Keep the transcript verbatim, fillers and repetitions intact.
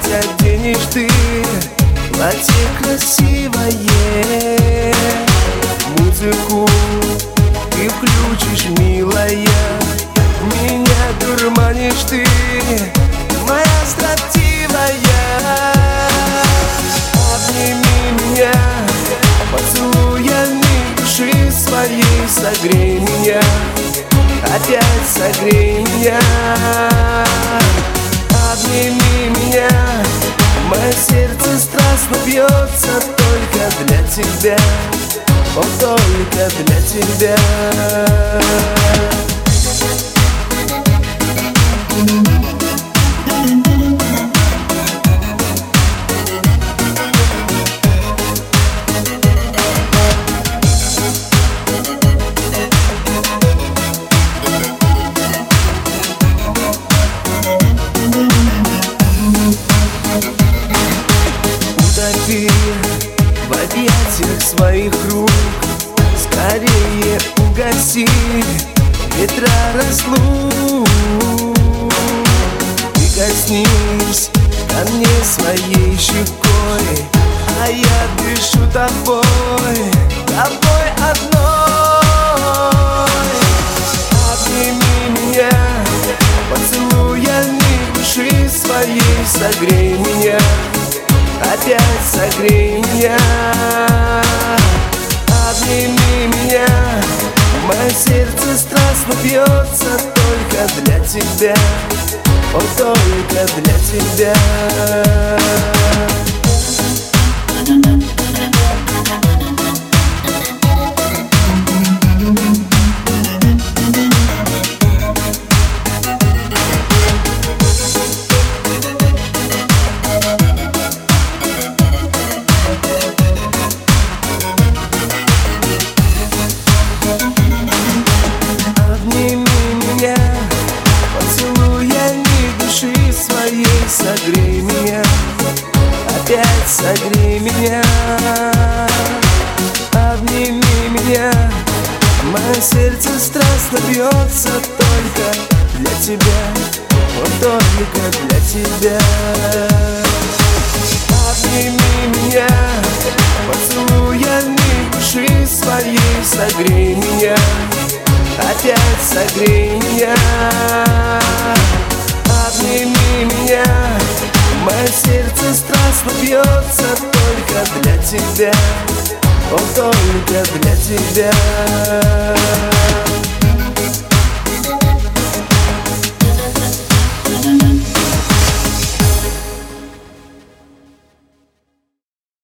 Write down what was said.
оденешь ты платье красивое, музыку ты включишь, милая, меня дурманишь ты, моя строптивая. Обними меня поцелуями души своей, согрей меня, опять согрей меня. Обними меня, мое сердце страстно бьется только для тебя, о, только для тебя. Утопи в объятиях своих рук, скорее угаси ветра разлук. Ты коснись ко мне своей щекой, а я дышу тобой, тобой одной. Обними меня поцелуями души своей, согрей меня, опять согрей меня. Обними меня, мое сердце страстно бьется только для тебя, о, только для тебя. Согрей меня, опять согрей меня. Обними меня, мое сердце страстно бьется только для тебя, вот только для тебя. Обними меня поцелуями души своей, согрей меня, опять согрей меня. Обними меня, мое сердце страстно бьется только для тебя, о, только для тебя.